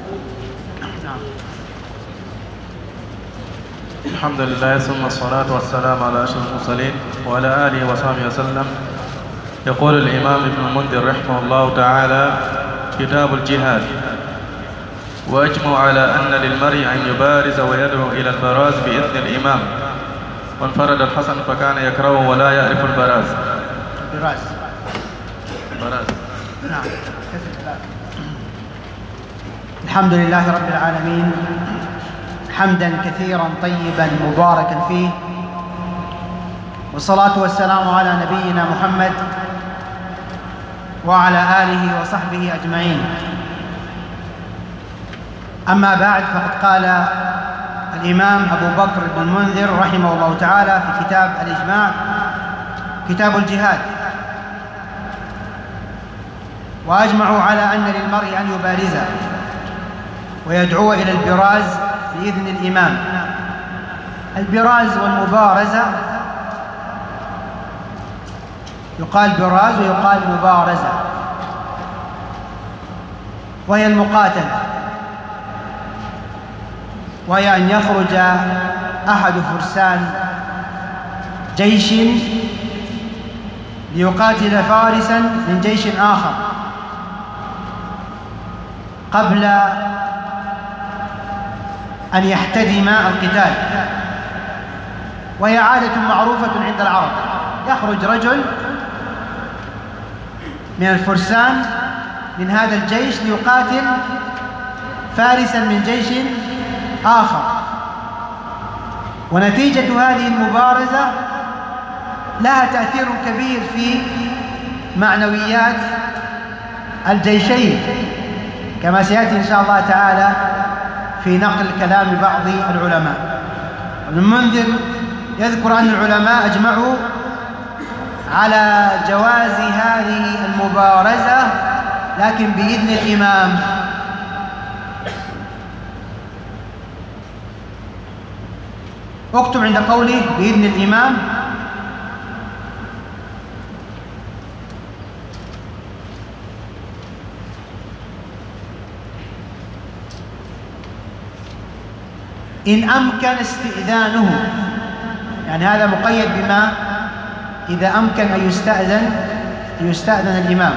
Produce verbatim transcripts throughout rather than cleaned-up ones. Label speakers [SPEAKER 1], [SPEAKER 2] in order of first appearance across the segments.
[SPEAKER 1] الحمد لله ثم الصلاة والسلام على أشرف المرسلين وعلى آله وصحبه وسلم. يقول الإمام ابن المنذر رحمه الله تعالى: كتاب الجهاد. وأجمع على أن للمرء أن يبارز ويدعو إلى البراز بإذن الإمام، وانفرد الحسن فكان يكرهه ولا يعرف البراز.
[SPEAKER 2] براز
[SPEAKER 1] براز
[SPEAKER 2] نعم. الحمد لله رب العالمين، حمدا كثيرا طيبا مباركا فيه، والصلاة والسلام على نبينا محمد وعلى آله وصحبه أجمعين. أما بعد، فقد قال الإمام أبو بكر بن المنذر رحمه الله تعالى في كتاب الإجماع، كتاب الجهاد: وأجمعوا على أن للمرء أن يبارز ويدعو إلى البراز بإذن الإمام. البراز والمبارزة يقال براز ويقال مبارزة، وهي المقاتلة، وهي أن يخرج أحد فرسان جيش ليقاتل فارسا من جيش آخر قبل أن يحتدم القتال، وهي عادة معروفة عند العرب. يخرج رجل من الفرسان من هذا الجيش ليقاتل فارسا من جيش آخر، ونتيجة هذه المبارزة لها تأثير كبير في معنويات الجيشين، كما سيأتي إن شاء الله تعالى في نقل كلام بعض العلماء. ابن المنذر يذكر أن العلماء أجمعوا على جواز هذه المبارزة، لكن بإذن الإمام. اكتب عند قوله بإذن الإمام: إن أمكن استئذانه، يعني هذا مقيد بما إذا أمكن أن يستأذن يستأذن الإمام.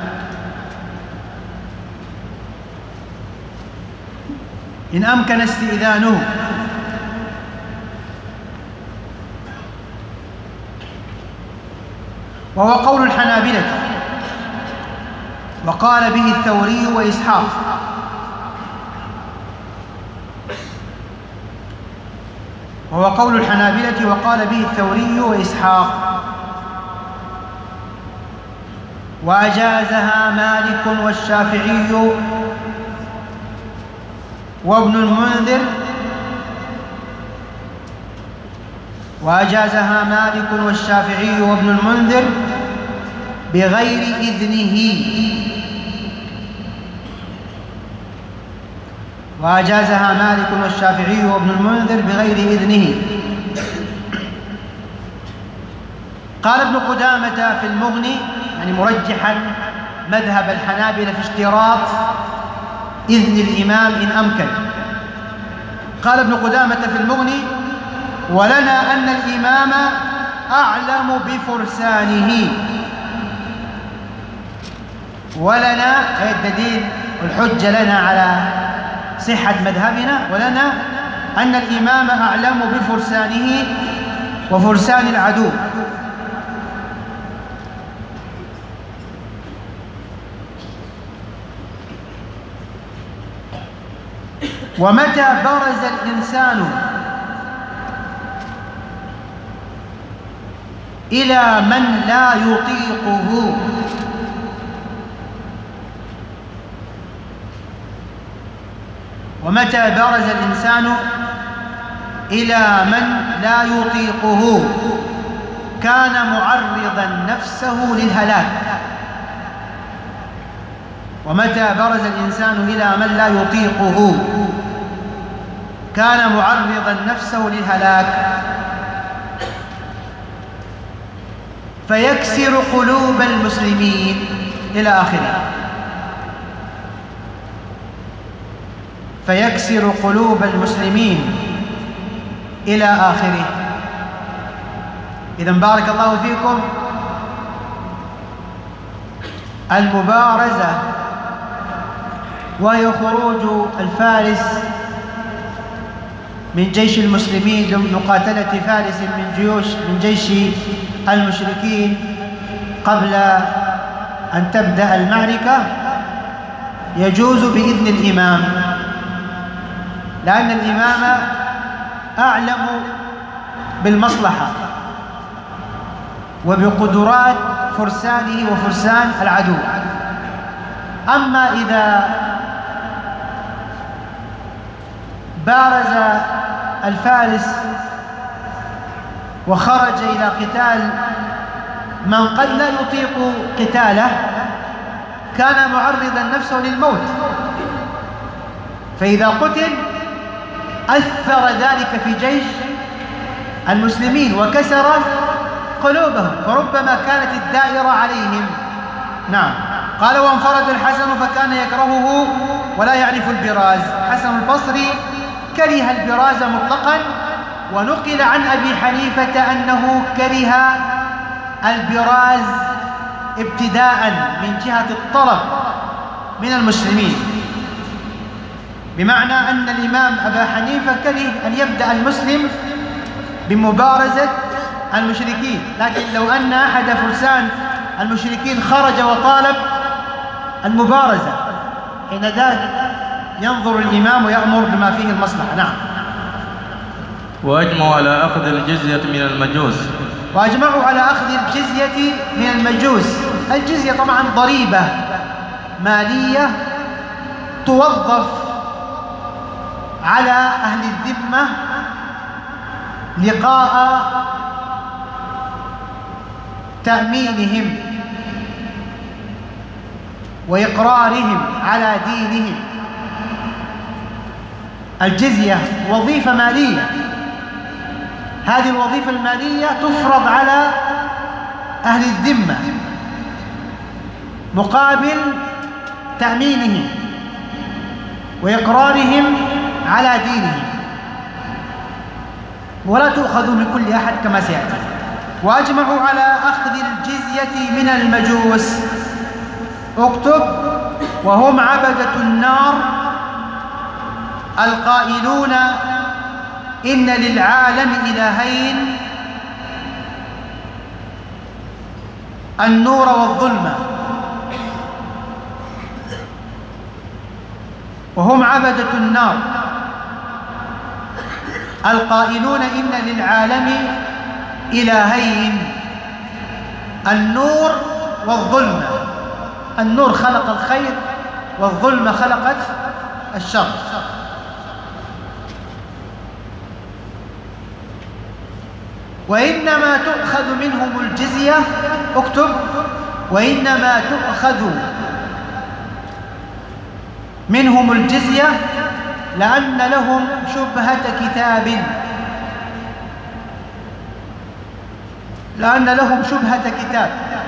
[SPEAKER 2] إن أمكن استئذانه، وهو قول الحنابلة، وقال به الثوري وإسحاق. وهو قول الحنابلة وقال به الثوري وإسحاق، وأجازها مالك والشافعي وابن المنذر وأجازها مالك والشافعي وابن المنذر بغير إذنه وأجازها مالك والشافعي وابن المنذر بغير إذنه. قال ابن قدامة في المغني، يعني مرجحا مذهب الحنابلة في اشتراط إذن الإمام إن أمكن. قال ابن قدامة في المغني: ولنا أن الإمام أعلم بفرسانه. ولنا أي الدليل والحجة لنا على صحة مذهبنا، ولنا أن الإمام أعلم بفرسانه وفرسان العدو. ومتى برز الإنسان إلى من لا يطيقه ومتى برز الإنسان إلى من لا يطيقه كان معرضا نفسه للهلاك. ومتى برز الإنسان إلى من لا يطيقه كان معرضا نفسه للهلاك، فيكسر قلوب المسلمين إلى آخره. فيكسر قلوب المسلمين إلى آخره. إذن بارك الله فيكم، المبارزة وهي خروج الفارس من جيش المسلمين لمقاتلة فارس من جيوش من جيش المشركين قبل أن تبدأ المعركة، يجوز بإذن الإمام، لأن الإمام أعلم بالمصلحة وبقدرات فرسانه وفرسان العدو. أما إذا بارز الفارس وخرج إلى قتال من قد لا يطيق قتاله، كان معرضا نفسه للموت، فإذا قتل أثر ذلك في جيش المسلمين وكسر قلوبهم، فربما كانت الدائرة عليهم. نعم. قال: وانفرد الحسن فكان يكرهه ولا يعرف البراز. حسن البصري كره البراز مطلقا، ونقل عن أبي حنيفة أنه كره البراز ابتداء من جهة الطلب من المسلمين، بمعنى أن الإمام أبا حنيفة كره أن يبدأ المسلم بمبارزة المشركين، لكن لو أن أحد فرسان المشركين خرج وطالب المبارزة، حين ذلك ينظر الإمام ويأمر بما فيه المصلحة. نعم.
[SPEAKER 1] وأجمعوا على أخذ الجزية من المجوس.
[SPEAKER 2] وأجمعوا على أخذ الجزية من المجوس. الجزية طبعا ضريبة مالية توظف على أهل الذمة لقاء تأمينهم وإقرارهم على دينهم. الجزية وظيفة مالية، هذه الوظيفة المالية تفرض على أهل الذمة مقابل تأمينهم وإقرارهم على دينهم، ولا تؤخذ من كل أحد كما سيأتي. وأجمعوا على أخذ الجزية من المجوس. اكتب: وهم عبدة النار القائلون إن للعالم إلهين، النور والظلمة. وهم عبدة النار القائلون إن للعالم إلهين، النور والظلمة. النور خلق الخير، والظلمة خلقت الشر. وإنما تؤخذ منهم الجزية. اكتب: وإنما تؤخذ منهم الجزية لأن لهم شبهة كتاب، لأن لهم شبهة كتاب.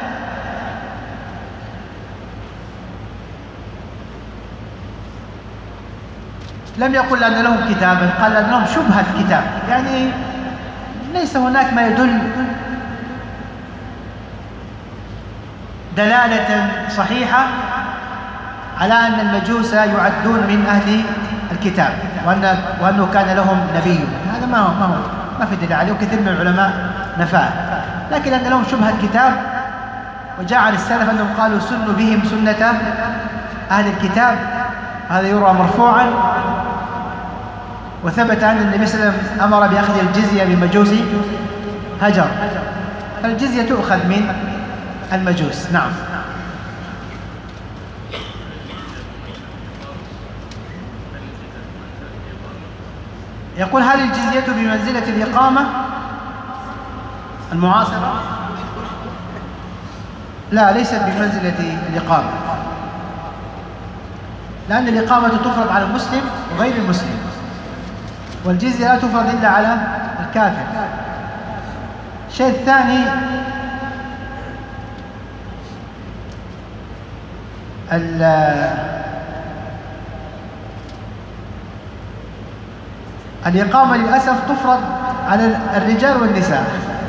[SPEAKER 2] لم يقل لأن لهم كتابا، قال لأن لهم شبهة كتاب، يعني ليس هناك ما يدل دلالة صحيحة على أن المجوس يعدون من أهل الكتاب، وأن وأنه كان لهم نبي. هذا ما هو ما هو ما في دليل عليه، وكثير من العلماء نفاه. لكن أن لهم شبهة كتاب، وجاء عن السلف أنهم قالوا: سنوا بهم سنة أهل الكتاب. هذا يروى مرفوعا، وثبت أن النبي صلى الله عليه وسلم أمر بأخذ الجزية من مجوس هجر، فالجزية تؤخذ من المجوس. نعم. يقول: هل الجزية بمنزلة الإقامة المعاصرة؟ لا، ليست بمنزلة الإقامة، لأن الإقامة تفرض على المسلم وغير المسلم، والجزية لا تفرض إلا على الكافر. الشيء الثاني، الإقامة للأسف تفرض على الرجال والنساء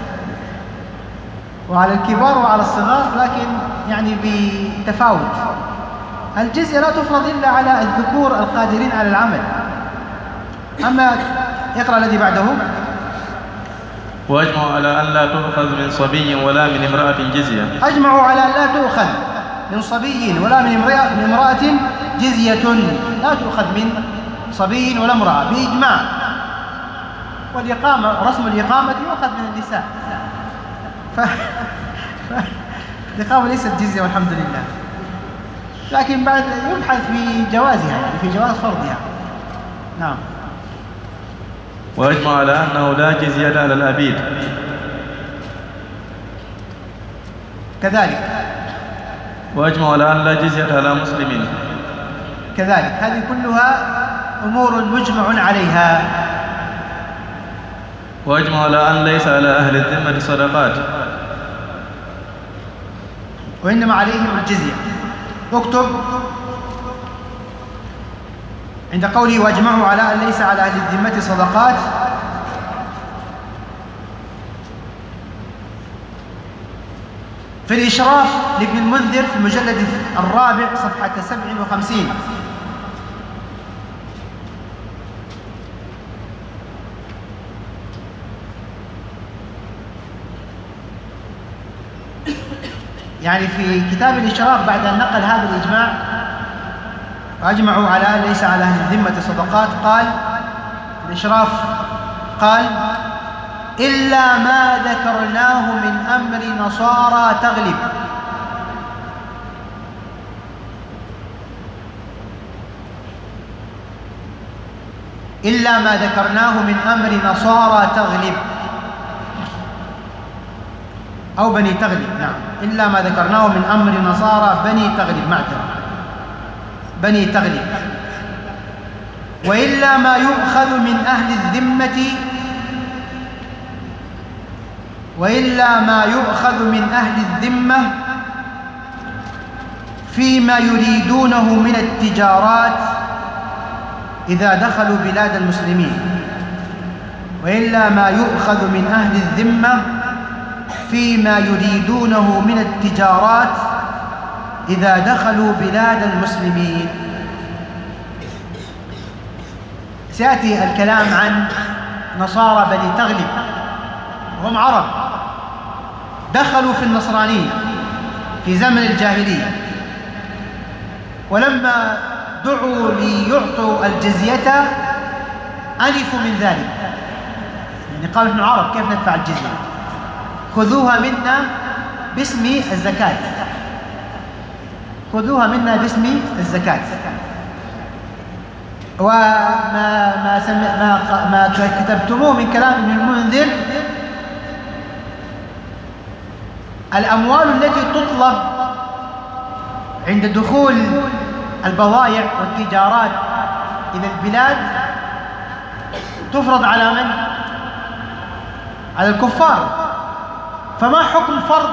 [SPEAKER 2] وعلى الكبار وعلى الصغار، لكن يعني بتفاوت. الجزية لا تفرض إلا على الذكور القادرين على العمل. أما اقرأ الذي بعده.
[SPEAKER 1] وأجمعوا على أن لا تؤخذ من صبي ولا من امرأة جزية.
[SPEAKER 2] أجمعوا على أن لا تؤخذ من صبي ولا من امرأة, من امرأة جزية، لا تؤخذ من صبي ولا امرأة بإجماع. والإقامة، رسم الإقامة يؤخذ من النساء، ف... الإقامة ليست جزية والحمد لله، لكن بعد يبحث في جوازها، يعني في جواز فرضها. نعم.
[SPEAKER 1] وأجمع على أنه لا جزية على الأبيد
[SPEAKER 2] كذلك.
[SPEAKER 1] وأجمع على أن لا جزية على مسلمين
[SPEAKER 2] كذلك. هذه كلها أمور مجمع عليها.
[SPEAKER 1] وأجمع على أن ليس على أهل الذمة صدقات،
[SPEAKER 2] وإنما عليهم الجزية. اكتب عند قوله واجمعوا على أن ليس على أهل الذمة صدقات، في الإشراف لابن المنذر في المجلد الرابع صفحة سبع وخمسين. يعني في كتاب الإشراف بعد أن نقل هذا الإجماع وأجمعوا على أن ليس على أهل الذمة صدقات، قال الإشراف قال إلا ما ذكرناه من أمر نصارى تغلب. إلا ما ذكرناه من أمر نصارى تغلب أو بني تغلب. نعم، إلا ما ذكرناه من أمر نصارى بني تغلب، معذرة بني تغلب. وإلا ما يؤخذ من أهل الذمة وإلا ما يؤخذ من أهل الذمة فيما يريدونه من التجارات إذا دخلوا بلاد المسلمين. وإلا ما يؤخذ من أهل الذمة فيما يريدونه من التجارات إذا دخلوا بلاد المسلمين. سيأتي الكلام عن نصارى بني تغلب، هم عرب دخلوا في النصرانية في زمن الجاهلية، ولما دعوا ليعطوا الجزية أنفوا من ذلك، يعني قالوا نحن عرب كيف ندفع الجزية، خذوها منا باسم الزكاة، خذوها منا باسم الزكاة. وما ما سم... ما ما كتبتموه من كلام ابن المنذر، الأموال التي تطلب عند دخول البضائع والتجارات إلى البلاد تفرض على من؟ على الكفار. فما حكم فرض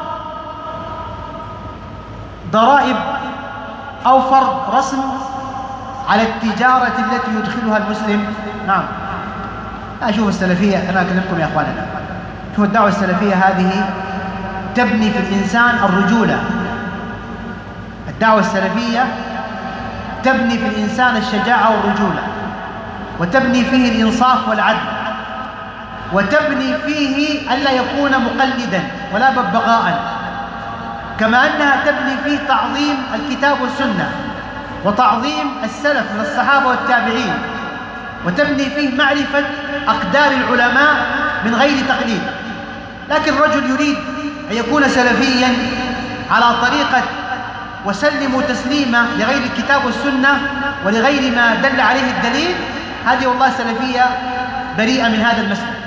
[SPEAKER 2] ضرائب أو فرض رسم على التجارة التي يدخلها المسلم؟ نعم. أشوف السلفية، أنا أكلمكم يا أخواننا، شوف الدعوة السلفية هذه تبني في الإنسان الرجولة. الدعوة السلفية تبني في الإنسان الشجاعة والرجولة، وتبني فيه الإنصاف والعدل، وتبني فيه ألا يكون مقلدا ولا ببغاء، كما أنها تبني فيه تعظيم الكتاب والسنة وتعظيم السلف من الصحابة والتابعين، وتبني فيه معرفة أقدار العلماء من غير تقليد. لكن الرجل يريد أن يكون سلفيا على طريقة وسلموا تسليما لغير الكتاب والسنة ولغير ما دل عليه الدليل، هذه والله سلفية بريئة من هذا المسلك.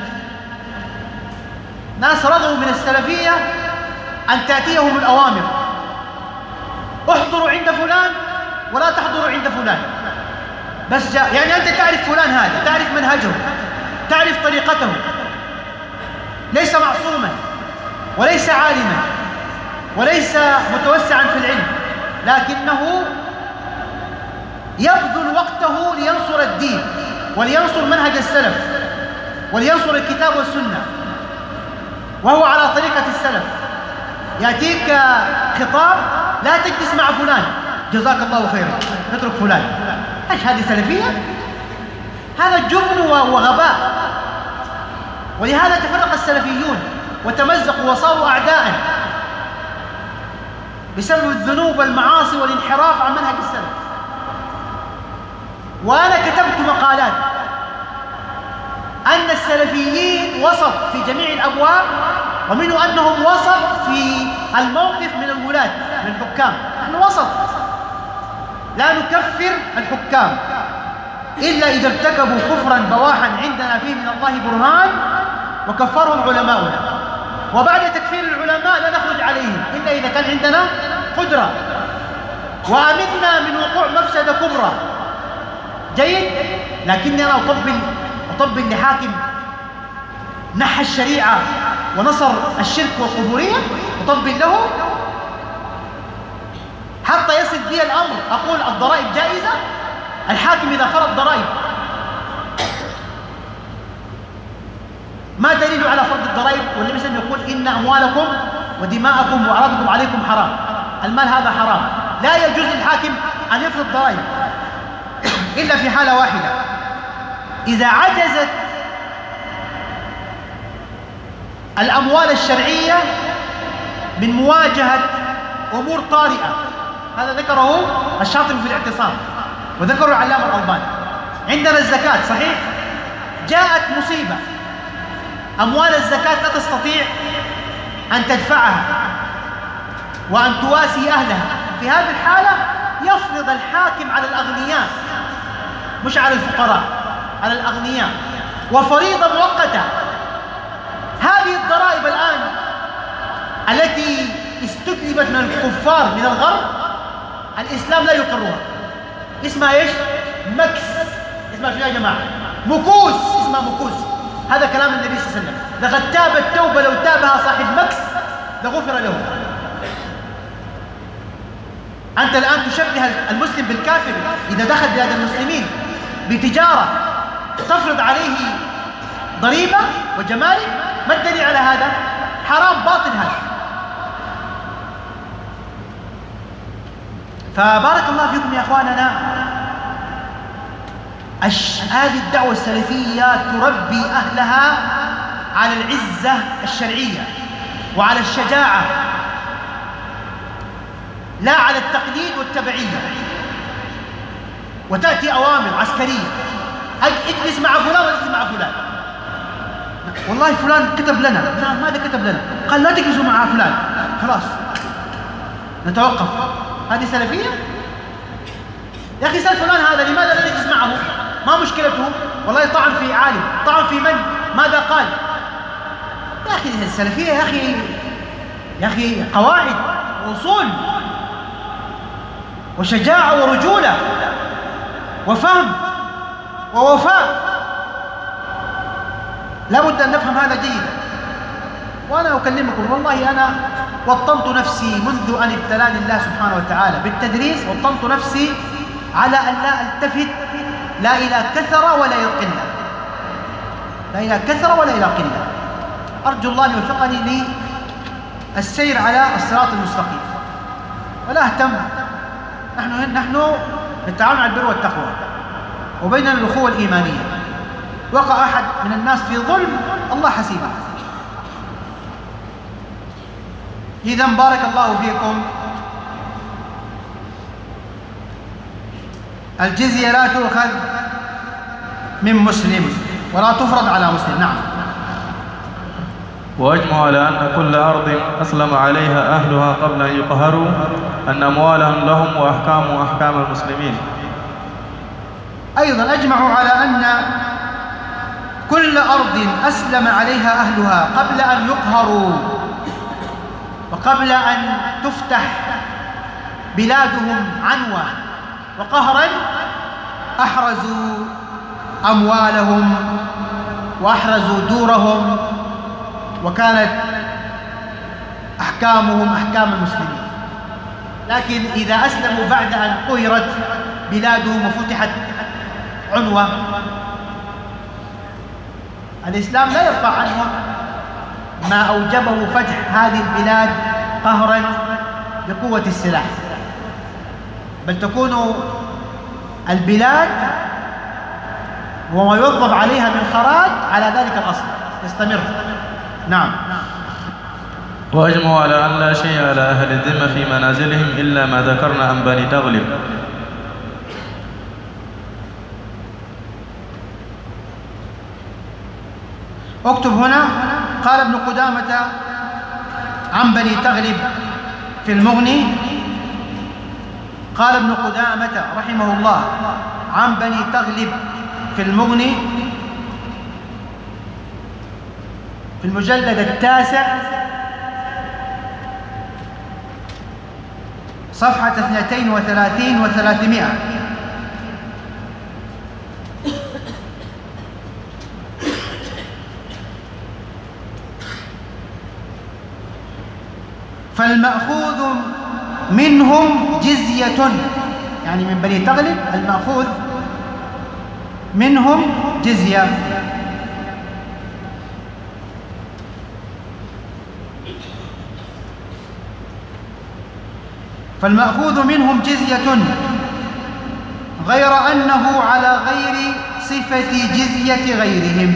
[SPEAKER 2] ناس رغبوا من السلفية أن تأتيهم الأوامر، احضروا عند فلان ولا تحضروا عند فلان، بس جاء يعني أنت تعرف فلان هذا، تعرف منهجه، تعرف طريقته، ليس معصوما وليس عالما وليس متوسعا في العلم، لكنه يبذل وقته لينصر الدين ولينصر منهج السلف، ولينصر الكتاب والسنة، وهو على طريقة السلف. يأتيك خطاب: لا تجلس مع فلان، جزاك الله خيرا، اترك فلان. ايش هذه سلفية؟ هذا جبن وغباء. ولهذا تفرق السلفيون وتمزقوا وصاروا أعداء بسبب الذنوب والمعاصي والانحراف عن منهج السلف. وأنا كتبت مقالات أن السلفيين وسط في جميع الأبواب، ومنه أنهم وسط في الموقف من الولاة من الحكام. نحن وسط، لا نكفر الحكام إلا إذا ارتكبوا كفرا بواحا عندنا فيه من الله برهان وكفرهم علماؤنا، وبعد تكفير العلماء لا نخرج عليهم إلا إذا كان عندنا قدرة وأمنا من وقوع مفسدة كبرى. جيد، لكني أنا أطبل أطبل لحاكم نحى الشريعة ونصر الشرك والقبورية، أطبل له حتى يصل بي الأمر أقول الضرائب جائزة. الحاكم إذا فرض ضرائب، ما دليل على فرض الضرائب؟ والنبي صلى الله عليه وسلم يقول: إن أموالكم ودماءكم وأعراضكم عليكم حرام. المال هذا حرام، لا يجوز للحاكم أن يفرض ضرائب إلا في حالة واحدة: إذا عجزت الأموال الشرعية من مواجهة أمور طارئة. هذا ذكره الشاطبي في الاعتصام، وذكره العلامة الألباني. عندنا الزكاة، صحيح، جاءت مصيبة، أموال الزكاة لا تستطيع أن تدفعها وأن تواسي أهلها. في هذه الحالة يفرض الحاكم على الأغنياء، مش على الفقراء، على الأغنياء، وفريضة مؤقتة. هذه الضرائب الآن التي استجلبت من الكفار من الغرب، الإسلام لا يقرها. اسمها إيش؟ مكس. اسمها شو يا جماعة؟ مكوس. اسمها مكوس. هذا كلام النبي صلى الله عليه وسلم: لقد تاب التوبة لو تابها صاحب مكس لغفر له. أنت الآن تشبه المسلم بالكافر إذا دخل بلاد المسلمين بتجارة تفرض عليه ضريبة وجمارك. ما الدليل على هذا؟ حرام باطل هذا. فبارك الله فيكم يا أخواننا. هذه الدعوة السلفية تربي أهلها على العزة الشرعية وعلى الشجاعة، لا على التقليد والتبعية. وتأتي أوامر عسكرية: اجلس مع فلان واجلس مع فلان. والله فلان كتب لنا. لا، ماذا كتب لنا؟ قال لا تجلسوا مع فلان. خلاص نتوقف. هذه سلفية؟ يا أخي سأل فلان هذا لماذا لا تجلس معه؟ ما مشكلته؟ والله طعن في عالم، طعن في من؟ ماذا قال؟ يا أخي السلفية يا أخي يا أخي قواعد وأصول وشجاعة ورجولة وفهم ووفاء. لا بد أن نفهم هذا جيدا. وأنا أكلمكم والله أنا وطنت نفسي منذ أن ابتلاني الله سبحانه وتعالى بالتدريس، وطنت نفسي على أن لا ألتفت لا إلى كثرة ولا إلى قلة، لا إلى كثرة ولا إلى قلة. أرجو الله أن يوفقني للسير على الصراط المستقيم ولا أهتم. نحن نحن نتعاون على البر والتقوى وبيننا الأخوة الإيمانية. وقع أحد من الناس في ظلم، الله حسيبه. إذا بارك الله فيكم. الجزية لا تؤخذ من مسلم ولا تفرض على مسلم. نعم.
[SPEAKER 1] وأجمع على أن كل أرض أسلم عليها أهلها قبل أن يقهروا أن أموالهم لهم وأحكامهم أحكام المسلمين.
[SPEAKER 2] أيضا أجمعوا على أن كل أرض أسلم عليها أهلها قبل أن يقهروا وقبل أن تفتح بلادهم عنوة وقهرا أحرزوا أموالهم وأحرزوا دورهم، وكانت أحكامهم أحكام المسلمين. لكن إذا أسلموا بعد أن قهرت بلادهم وفتحت عنوة الإسلام لا يرفع عنهم ما أوجبه فتح هذه البلاد قهرا بقوة السلاح، بل تكون البلاد وما يوظف عليها من خراج على ذلك الأصل يستمر. نعم.
[SPEAKER 1] وأجمعوا على أن لا شيء على أهل الذمة في منازلهم إلا ما ذكرنا عن بني تغلب.
[SPEAKER 2] اكتب هنا. قال ابن قدامة عن بني تغلب في المغني، قال ابن قدامة رحمه الله عن بني تغلب في المغني في المجلد التاسع صفحة اثنتين وثلاثين وثلاثمائة. فالمأخوذ منهم جزية، يعني من بني تغلب المأخوذ منهم جزية. فالمأخوذ منهم جزية غير أنه على غير صفة جزية غيرهم،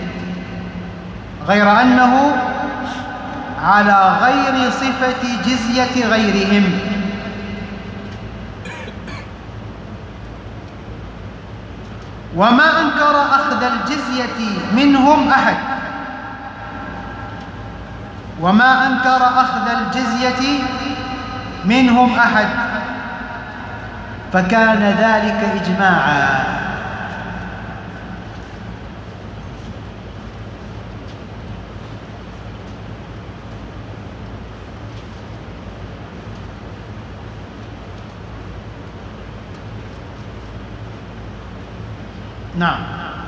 [SPEAKER 2] غير أنه على غير صفة جزية غيرهم. وما أنكر أخذ الجزية منهم أحد، وما أنكر أخذ الجزية منهم أحد، فكان ذلك إجماعا. نعم.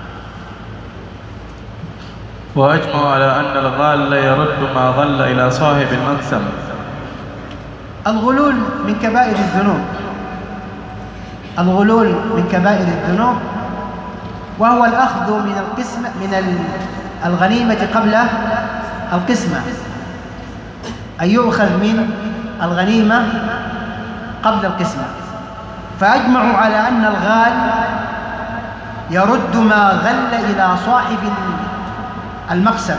[SPEAKER 1] وأجمعوا على أن الغال يرد ما غل إلى صاحب المقسم.
[SPEAKER 2] الغلول من كبائر الذنوب، الغلول من كبائر الذنوب، وهو الأخذ من القسمة من الغنيمة قبل القسمة، أن يؤخذ من الغنيمة قبل القسمة. فأجمعوا على أن الغال يرد ما غل إلى صاحب المقسم.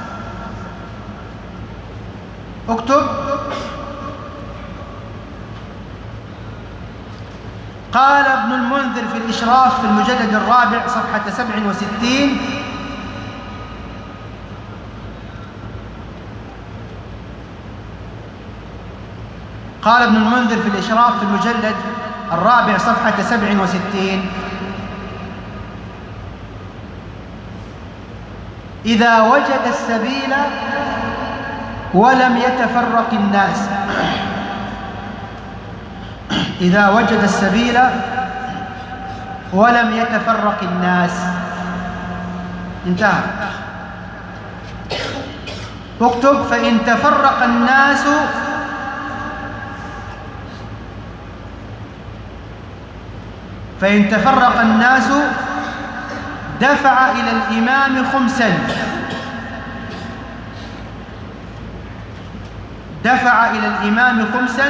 [SPEAKER 2] اكتب. قال ابن المنذر في الإشراف في المجلد الرابع صفحة سبع وستين: قال ابن المنذر في الإشراف في المجلد الرابع صفحة سبع وستين: إذا وجد السبيل ولم يتفرق الناس، إذا وجد السبيل ولم يتفرق الناس. انتهى. اكتب: فإن تفرق الناس فإن تفرق الناس دفع إلى الإمام خمسا، دفع إلى الإمام خمسا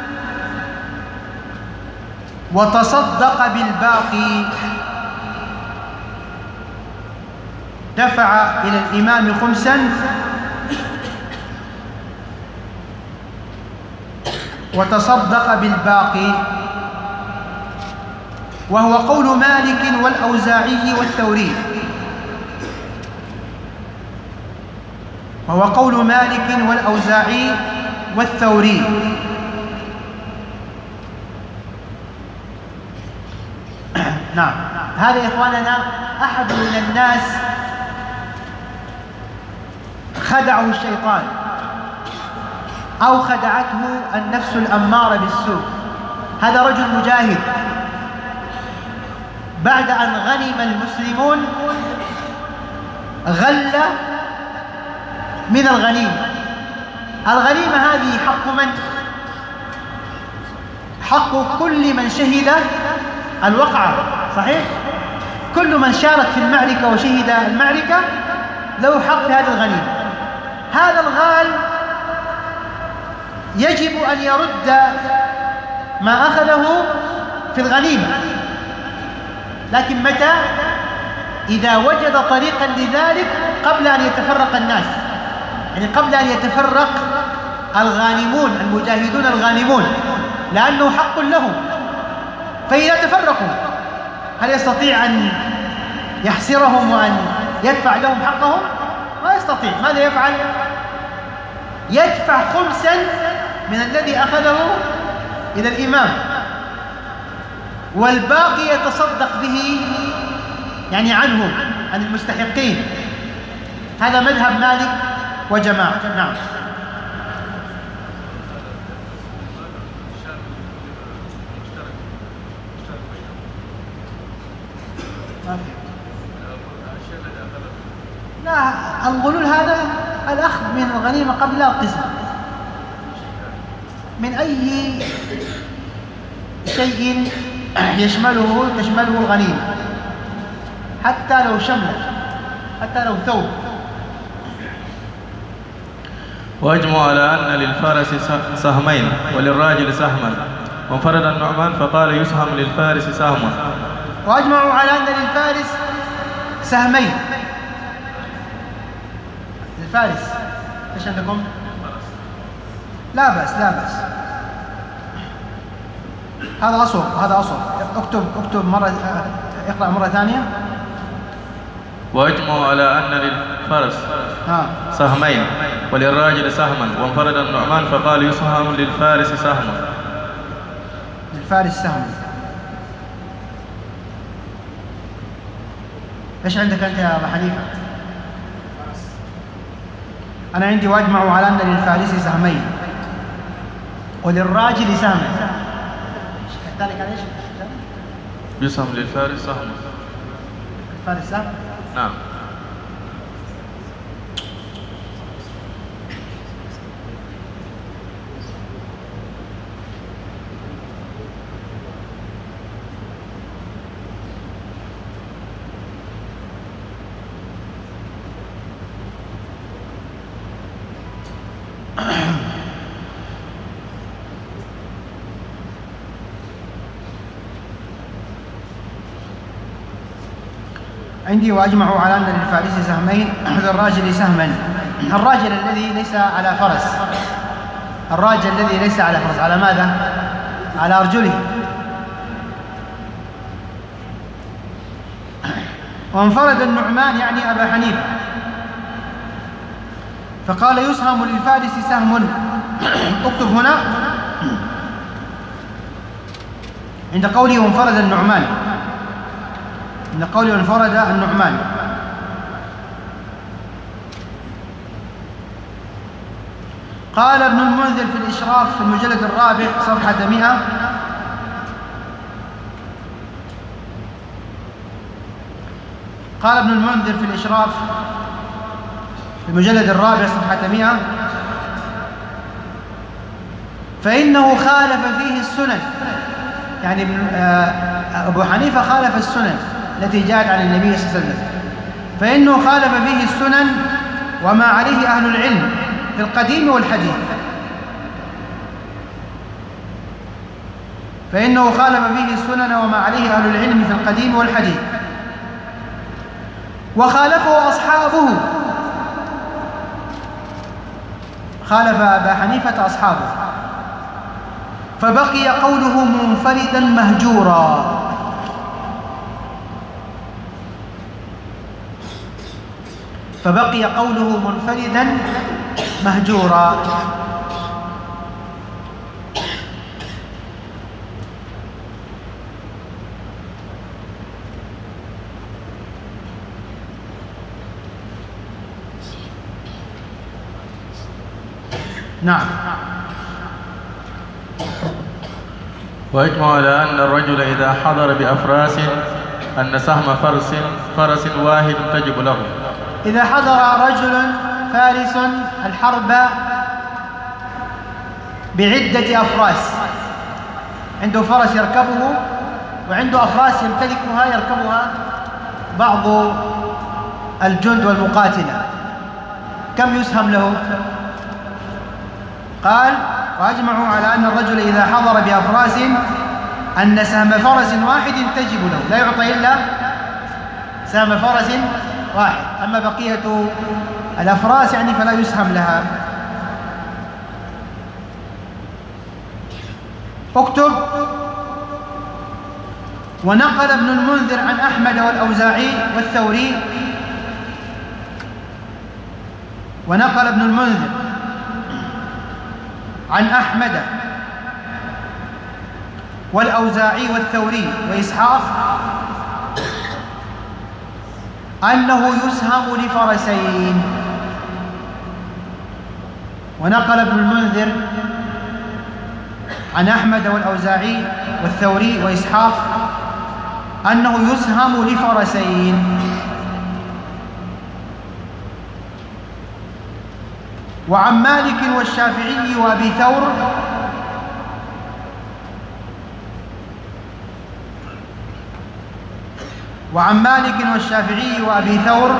[SPEAKER 2] وتصدق بالباقي، دفع إلى الإمام خمسا وتصدق بالباقي، وهو قول مالك والأوزاعي والثوري، وهو قول مالك والأوزاعي والثوري. نعم. هذا يا إخواننا أحد من الناس خدعه الشيطان أو خدعته النفس الأمارة بالسوء. هذا رجل مجاهد، بعد أن غنم المسلمون غل من الغنيمة. الغنيمة هذه حق من؟ حق كل من شهد الوقعة، صحيح؟ كل من شارك في المعركة وشهد المعركة له حق في هذا الغنيمة. هذا الغال يجب أن يرد ما أخذه في الغنيمة، لكن متى؟ إذا وجد طريقا لذلك قبل أن يتفرق الناس، يعني قبل أن يتفرق الغانمون المجاهدون الغانمون، لأنه حق لهم. فإذا تفرقوا هل يستطيع أن يحصرهم وأن يدفع لهم حقهم؟ ما يستطيع. ماذا يفعل؟ يدفع خمسا من الذي أخذه إلى الإمام، والباقي يتصدق به يعني عنهم، عن المستحقين. هذا مذهب مالك وجماعة. نعم. لا، الغلول هذا الأخذ من الغنيمة قبل القسم من أي شيء يشمله تشمله الغنيمة، حتى لو شمل، حتى لو ثوب.
[SPEAKER 1] وأجمعوا على أن للفارس سهمين وللراجل سهما، وانفرد النعمان فقال يسهم للفارس سهما.
[SPEAKER 2] وأجمعوا على أن للفارس سهمين. الفارس ايش عندكم؟ لا بأس لا بأس، هذا أصل، هذا أصل. اكتب اكتب مرة، اقرأ مرة ثانية.
[SPEAKER 1] وأجمعوا على أن للفرس
[SPEAKER 2] ها.
[SPEAKER 1] سهمين وللراجل سهما، وانفرد النعمان فقال يسهم للفارس سهما.
[SPEAKER 2] للفارس سهم. ايش عندك أنت يا أبا حنيفة؟ أنا عندي وأجمعوا على أن للفارس سهمين وللراجل سهم. ذلك على ايش؟
[SPEAKER 1] يسهم للفارس سهم.
[SPEAKER 2] الفارس سهم؟
[SPEAKER 1] نعم.
[SPEAKER 2] عندي وأجمعوا على أن للفارس سهمين وللراجل سهما. الراجل الذي ليس على فرس، الراجل الذي ليس على فرس على ماذا؟ على أرجله. وانفرد النعمان يعني أبا حنيفة فقال يسهم للفارس سهم. اكتب هنا عند قوله وانفرد النعمان، عند قوله وانفرد النعمان. قال ابن المنذر في الإشراف في المجلد الرابع صفحة مئة: قال ابن المنذر في الإشراف في المجلد الرابع صفحة مئة: فإنه خالف فيه السنن، يعني أبو حنيفة خالف السنن التي جاءت عن النبي صلى الله عليه وسلم، فإنه خالف فيه السنن وما عليه أهل العلم في القديم والحديث، فإنه خالف فيه السنن وما عليه أهل العلم في القديم والحديث، وخالفه أصحابه، خالف أبا حنيفة أصحابه، فبقي قوله منفردا مهجورا. فبقي قوله منفردا مهجورا. نعم.
[SPEAKER 1] ويجمع على أن الرجل إذا حضر بأفراس أن سهم فرس فرس واحد تجب له.
[SPEAKER 2] إذا حضر رجل فارس الحرب بعدة أفراس، عنده فرس يركبه وعنده أفراس يمتلكها يركبها بعض الجند والمقاتلة، كم يسهم له؟ قال: وأجمعوا على أن الرجل إذا حضر بأفراس أن سهم فرس واحد تجب له، لا يعطى إلا سهم فرس واحد، أما بقية الأفراس يعني فلا يسهم لها. اكتب: ونقل ابن المنذر عن أحمد والأوزاعي والثوري ونقل ابن المنذر عن أحمد والأوزاعي والثوري وإسحاق أنه يسهم لفرسين. ونقل ابن المنذر عن أحمد والأوزاعي والثوري وإسحاق أنه يسهم لفرسين. وعن مالك والشافعي وأبي ثور وعن مالك والشافعي وأبي ثور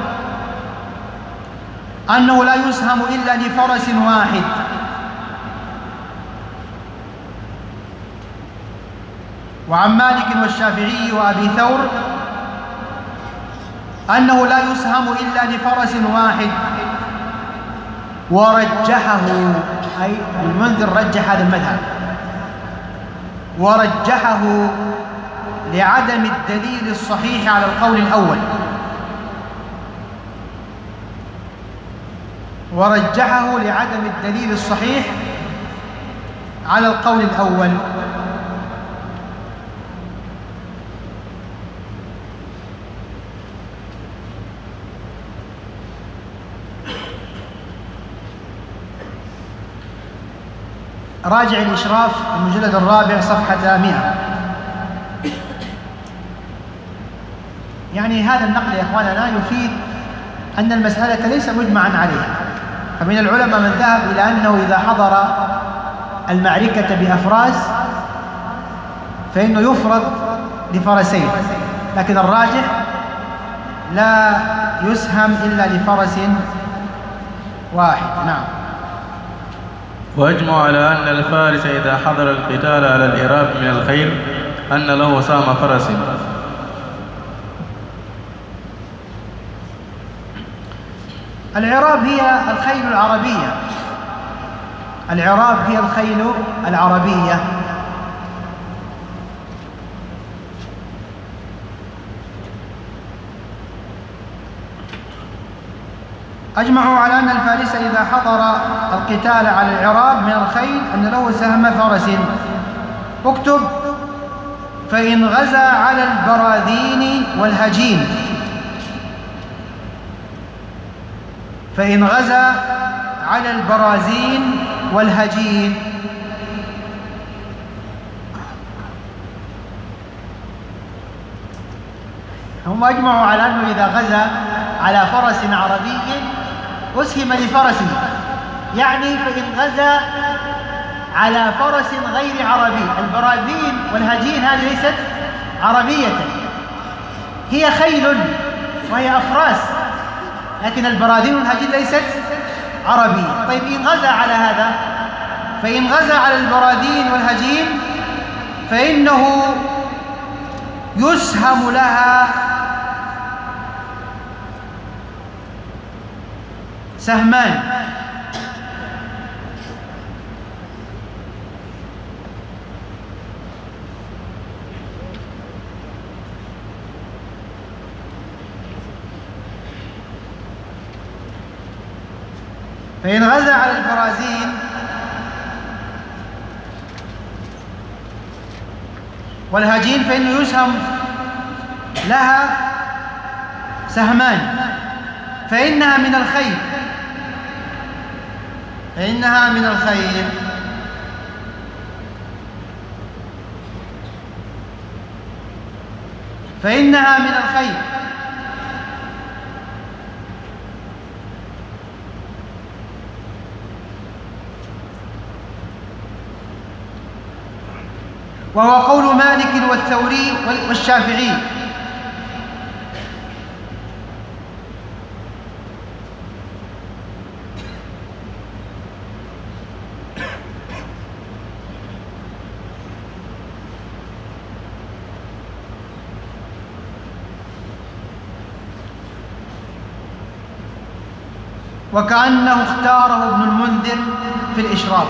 [SPEAKER 2] أنه لا يسهم إلا لفرس واحد. وعن مالك والشافعي وأبي ثور أنه لا يسهم إلا لفرس واحد. ورجحه، أي المنذر رجح هذا المذهب، ورجحه لعدم الدليل الصحيح على القول الأول ورجحه لعدم الدليل الصحيح على القول الأول. راجع الإشراف المجلد الرابع صفحة مئة. يعني هذا النقل يا إخواننا يفيد أن المسألة ليس مجمعا عليها، فمن العلماء من ذهب إلى أنه إذا حضر المعركة بأفراس فإنه يفرض لفرسين، لكن الراجح لا يسهم إلا لفرس واحد. نعم.
[SPEAKER 1] وأجمع على أن الفارس إذا حضر القتال على الإراب من الخيل أن له سهم فرس.
[SPEAKER 2] العراب هي الخيل العربية، العراب هي الخيل العربية. أجمعوا على أن الفارس إذا حضر القتال على العراب من الخيل أن له سهم فرس. اكتب: فإن غزا على البراذين والهجين فإن غزا على البرازين والهجين هم أجمعوا على أنه إذا غزا على فرس عربي أسهم لفرسه، يعني فإن غزا على فرس غير عربي. البراذين والهجين هذه ليست عربية، هي خيل وهي أفراس، لكن البراذين والهجين ليست عربية. طيب إن غزا على هذا، فإن غزا على البراذين والهجين فإنه يسهم لها سهمان. فإن غزا على البرازين والهجين فإنه يسهم لها سهمان، فإنها من الخيل فإنها من الخيل فإنها من الخيل وهو قول مالك والثوري والشافعي. وكأنه اختاره ابن المنذر في الإشراف.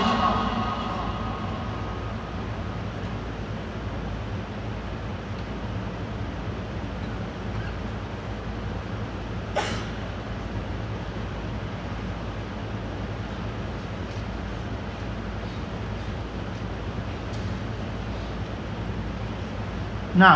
[SPEAKER 2] نعم.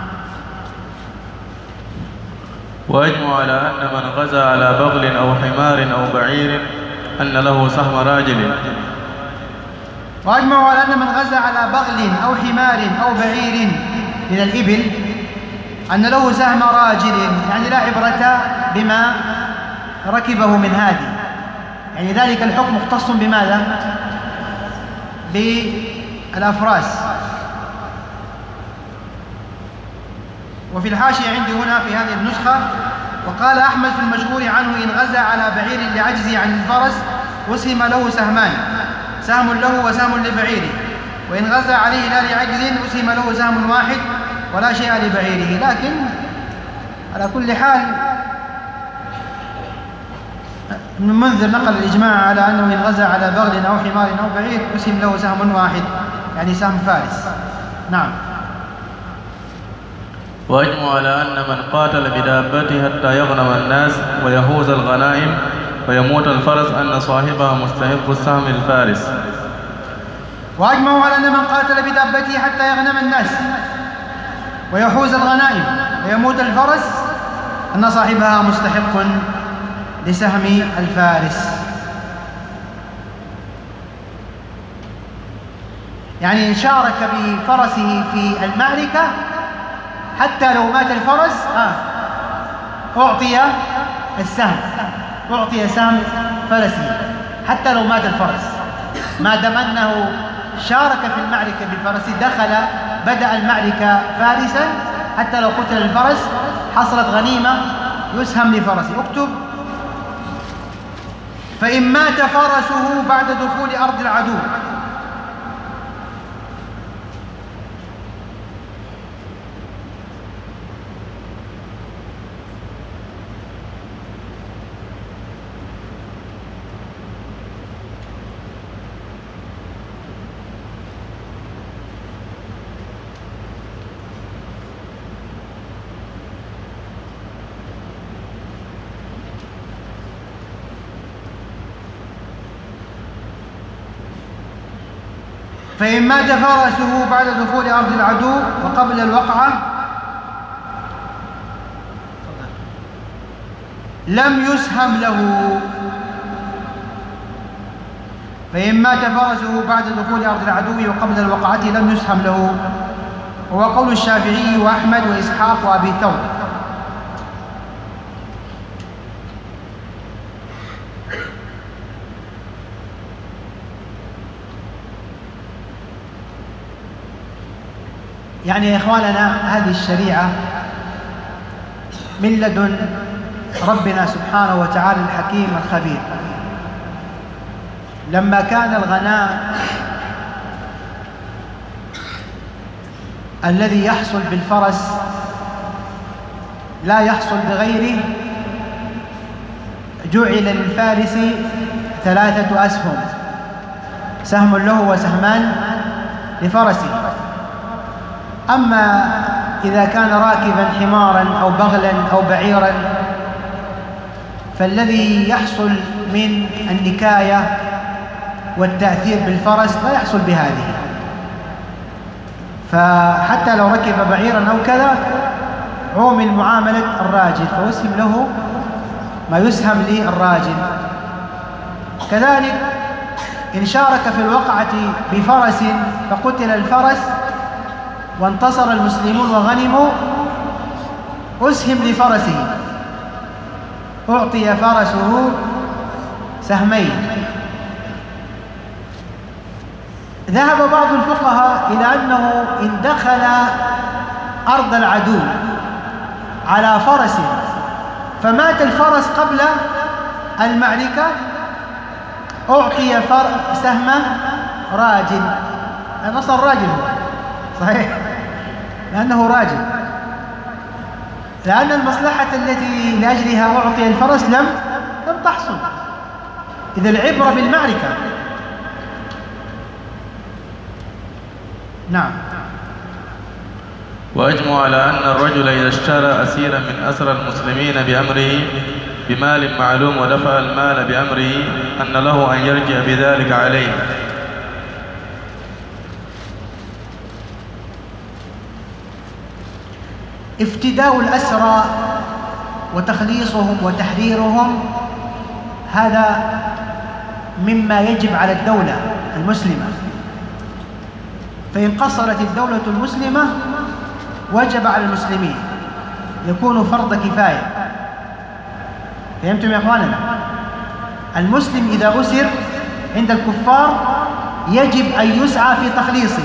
[SPEAKER 1] وأجمع على أن من غزا على بغل أو حمار أو بعير أن له سهم راجل.
[SPEAKER 2] وأجمع على أن من غزا على بغل أو حمار أو بعير من الإبل أن له سهم راجل، يعني لا عبرة بما ركبه من هذه، يعني ذلك الحكم مختص بماذا؟ بالأفراس. وفي الحاشية عندي هنا في هذه النسخة: وقال أحمد في المشهور عنه: إن غزا على بعير لعجزه عن الفرس أسهم له سهمان، سهم له وسهم لبعيره، وإن غزا عليه لا لعجز أسهم له سهم واحد ولا شيء لبعيره. لكن على كل حال ابن المنذر نقل الإجماع على أنه إن غزا على بغل أو حمار أو بعير أسهم له سهم واحد، يعني سهم فارس. نعم.
[SPEAKER 1] وأجمع على أن من قاتل بدابته حتى يغنم الناس ويهوز الغنائم ويموت الفرس أن صاحبها مستحق السهم الفارس.
[SPEAKER 2] وأجمعوا على أن من قاتل بدابته حتى يغنم الناس ويحوز الغنائم ويموت الفرس أن صاحبها مستحق لسهم الفارس. يعني إن شارك بفرسه في المعركة حتى لو مات الفرس آه أعطي السهم، أعطي سهم فرسه حتى لو مات الفرس، ما دام أنه شارك في المعركة بفرسه، دخل بدأ المعركة فارسا، حتى لو قتل الفرس حصلت غنيمة يسهم لفرسه. اكتب: فإن مات فرسه بعد دخول أرض العدو. فإن مات فرسه بعد دخول أرض العدو وقبل الوقعة لم يسهم له. فإن مات فرسه بعد دخول أرض العدو وقبل الوقعة لم يسهم له، وهو قول الشافعي وأحمد وإسحاق وأبي ثور. يعني يا إخواننا هذه الشريعة من لدن ربنا سبحانه وتعالى الحكيم الخبير. لما كان الغناء الذي يحصل بالفرس لا يحصل بغيره، جعل للفارس ثلاثة أسهم، سهم له وسهمان لفرسه. أما إذا كان راكبا حمارا أو بغلا أو بعيرا فالذي يحصل من النكاية والتأثير بالفرس لا يحصل بهذه، فحتى لو ركب بعيرا أو كذا عومل معاملة الراجل فيسهم له ما يسهم للراجل. كذلك إن شارك في الوقعة بفرس فقتل الفرس وانتصر المسلمون وغنموا أسهم لفرسه، أعطي فرسه سهمين. ذهب بعض الفقهاء إلى أنه إن دخل أرض العدو على فرس فمات الفرس قبل المعركة أعطي سهم راجل، نصر راجل صحيح لأنه راجل، لأن المصلحة التي لأجلها أعطي الفرس لم لم تحصل، إذا العبرة بالمعرفة. نعم.
[SPEAKER 1] وأجمع على أن الرجل إذا اشترى أسيرا من أسرى المسلمين بأمره بمال معلوم ودفع المال بأمره أن له أن يرجع بذلك عليه.
[SPEAKER 2] افتداء الأسرى وتخليصهم وتحريرهم هذا مما يجب على الدولة المسلمة، فإن قصرت الدولة المسلمة وجب على المسلمين، يكون فرض كفاية. فهمتم يا أخواننا؟ المسلم إذا أسر عند الكفار يجب أن يسعى في تخليصه،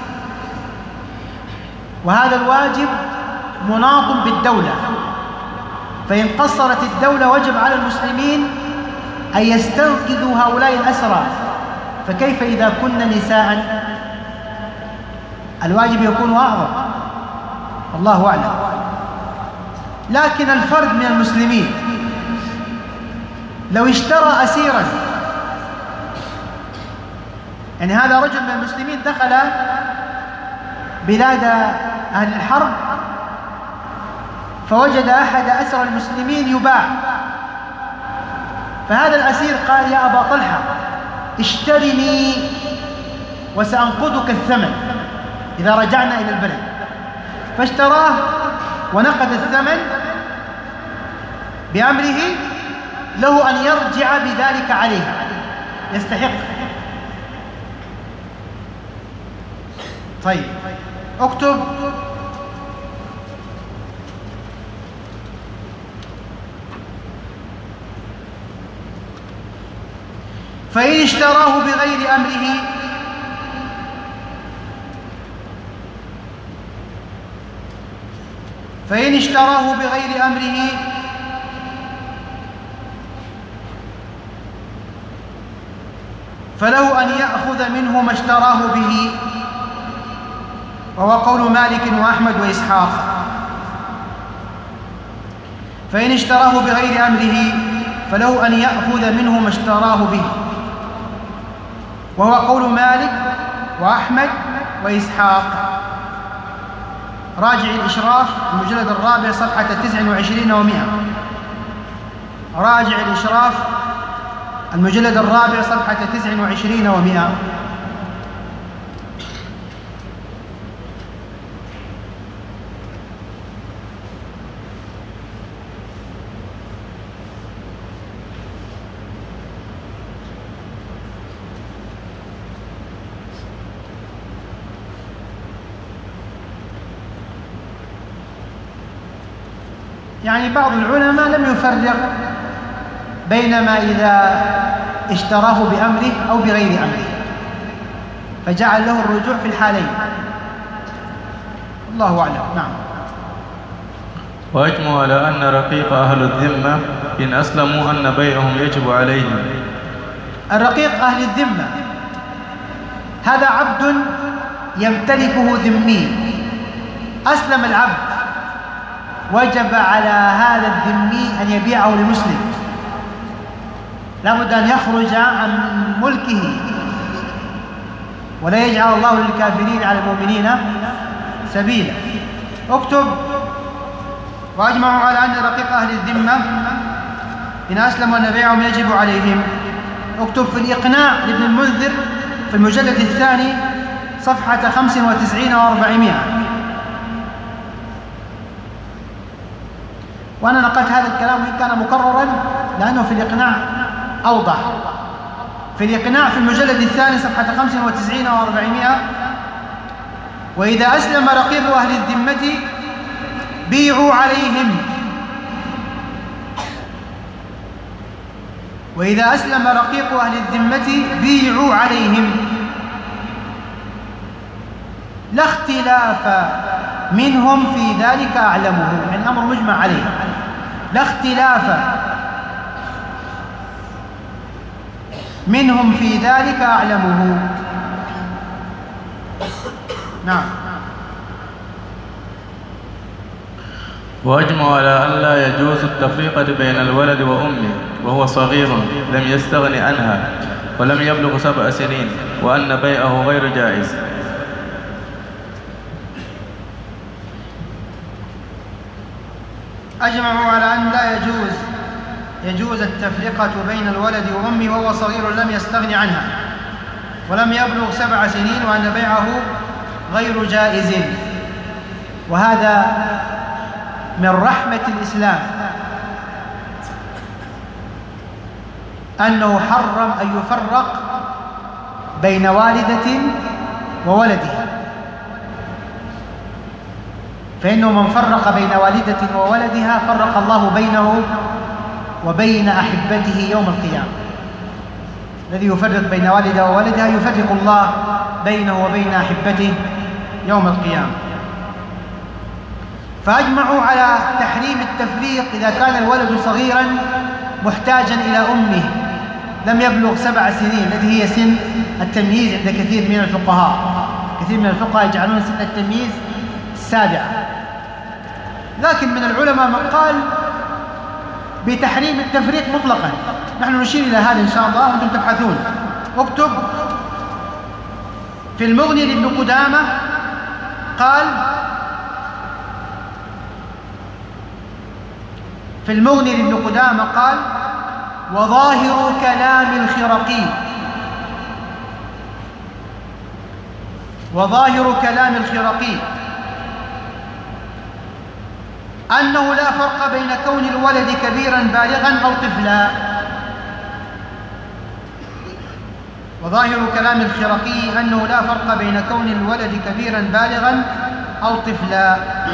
[SPEAKER 2] وهذا الواجب مناط بالدولة. فإن قصرت الدولة وجب على المسلمين أن يستنقذوا هؤلاء الأسرى، فكيف إذا كنا نساء؟ الواجب يكون أعظم، الله أعلم. لكن الفرد من المسلمين لو اشترى أسيرا، يعني هذا رجل من المسلمين دخل بلاد أهل الحرب فوجد أحد أسرى المسلمين يباع، فهذا الأسير قال يا أبا طلحة اشترني وسأنقذك الثمن إذا رجعنا إلى البلد، فاشتراه ونقد الثمن بأمره، له أن يرجع بذلك عليه، يستحق. طيب اكتب فإن اشتراه بغير أمره فإن اشتراه بغير أمره فله أن يأخذ منه ما اشتراه به، وهو قول مالك وأحمد وإسحاق. فإن اشتراه بغير أمره فله أن يأخذ منه ما اشتراه به، وهو قول مالك وأحمد وإسحاق. راجع الإشراف المجلد الرابع صفحة تسع وعشرين ومئة. راجع الإشراف المجلد الرابع صفحة تسع وعشرين ومئة. يعني بعض العلماء لم يفرق بين ما إذا اشتراه بأمره أو بغير أمره، فجعل له الرجوع في الحالين، الله أعلم. نعم.
[SPEAKER 1] وأجمع على أن رقيق أهل الذمة إن أسلموا أن بيعهم يجب عليهم.
[SPEAKER 2] الرقيق أهل الذمة هذا عبد يمتلكه ذمي، أسلم العبد وجب على هذا الذمي أن يبيعه لمسلم، لابد أن يخرج عن ملكه، ولا يجعل الله للكافرين على المؤمنين سبيلا. اكتب وأجمعوا على أن رقيق أهل الذمة إن أسلموا أن بيعهم يجب عليهم. اكتب في الإقناع لابن المنذر في المجلد الثاني صفحة خمس وتسعين وأربعمائة. وأنا نقلت هذا الكلام وإن كان مكررا لأنه في الإقناع أوضح. في الإقناع في المجلد الثاني صفحة خمس وتسعين وأربعمائة: وإذا أسلم رقيق أهل الذمة بيعوا عليهم، وإذا أسلم رقيق أهل الذمة بيعوا عليهم، لا اختلاف منهم في ذلك أعلمه، يعني أمر مجمع عليه، لا اختلاف منهم في ذلك أعلمه. نعم.
[SPEAKER 1] وأجمعوا على أن لا يجوز التفرقة بين الولد وأمه وهو صغير لم يستغن عنها ولم يبلغ سبع سنين، وأن بيعه غير جائز.
[SPEAKER 2] أجمعوا على أن لا يجوز يجوز التفرقة بين الولد وأمه وهو صغير لم يستغن عنها ولم يبلغ سبع سنين، وأن بيعه غير جائز. وهذا من رحمة الإسلام أنه حرم أن يفرق بين والدة وولدها، فإنه من فرق بين والدة وولدها فرق الله بينه وبين أحبته يوم القيامة. الذي يفرق بين والده وولدها يفرق الله بينه وبين أحبته يوم القيامة. فأجمعوا على تحريم التفريق إذا كان الولد صغيرا محتاجا إلى أمه لم يبلغ سبع سنين، التي هي سن التمييز عند كثير من الفقهاء. كثير من الفقهاء يجعلون سن التمييز السابعة، لكن من العلماء من قال بتحريم التفريق مطلقا. نحن نشير إلى هذا إن شاء الله وأنتم تبحثون. اكتب في المغني لابن قدامة قال في المغني لابن قدامة قال: وظاهر كلام الخرقي وظاهر كلام الخرقي أنه لا فرق بين كون الولد كبيرا بالغا أو طفلا. وظاهر كلام الخرقي أنه لا فرق بين كون الولد كبيرا بالغا أو طفلا.